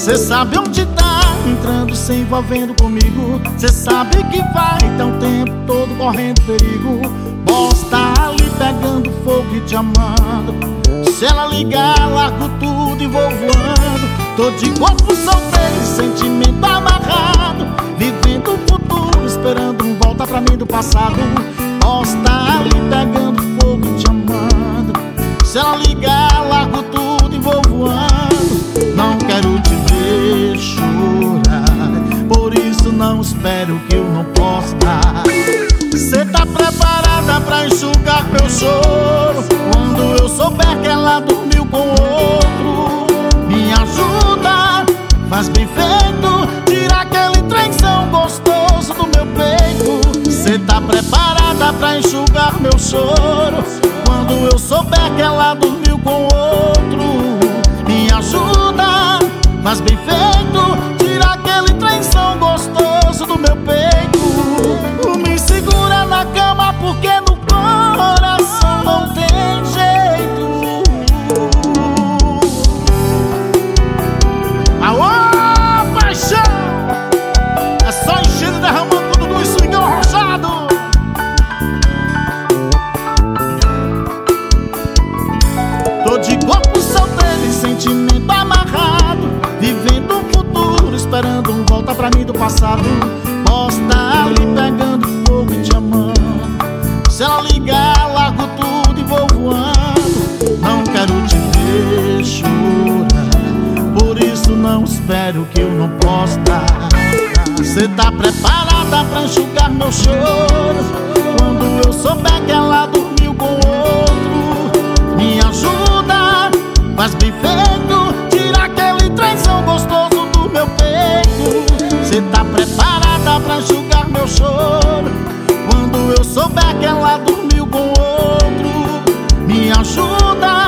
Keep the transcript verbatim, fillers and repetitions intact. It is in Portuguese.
Cê sabe onde tá entrando, se envolvendo comigo. Cê sabe que vai tá o tempo todo correndo perigo. Posso tá ali pegando fogo e te amando. Se ela ligar, largo tudo e vou voando. Tô de corpo solteiro e sentimento amarrado, vivendo o futuro, esperando um volta pra mim do passado. Posso tá ali pegando fogo e te amando. Se ela ligar, largo tudo e vou voando. Não quero te ver chorar, por isso não espero que eu não posso dar. Cê tá preparada pra enxugar meu choro quando eu souber que ela dormiu com outro? Me ajuda, faz bem feito, tira aquele trenzão gostoso do meu peito. Cê tá preparada pra enxugar meu choro quando eu souber que ela dormiu com outro? Me ajuda, faz bem feito, tira aquele trenzão gostoso do meu peito. Me segura na cama porque no coração não tem jeito. Aô, paixão! É só enchendo e derramando tudo no swingão arrojado. Tô de corpo solteiro e sentimento amarrado, vivendo um futuro, esperando um volta pra mim do passado. Posso tá ali pegando fogo e te amando. Se ela ligar, largo tudo e vou voando. Não quero te ver chorar, por isso não espero que eu não posso dar. Cê tá preparada pra enxugar meu choro quando eu souber que ela dormiu com outro? Me ajuda, faz bem feito, tira aquele trenzão gostoso do meu peito. Cê tá preparada pra enxugar meu choro quando eu souber que ela dormiu com outro? Me ajuda,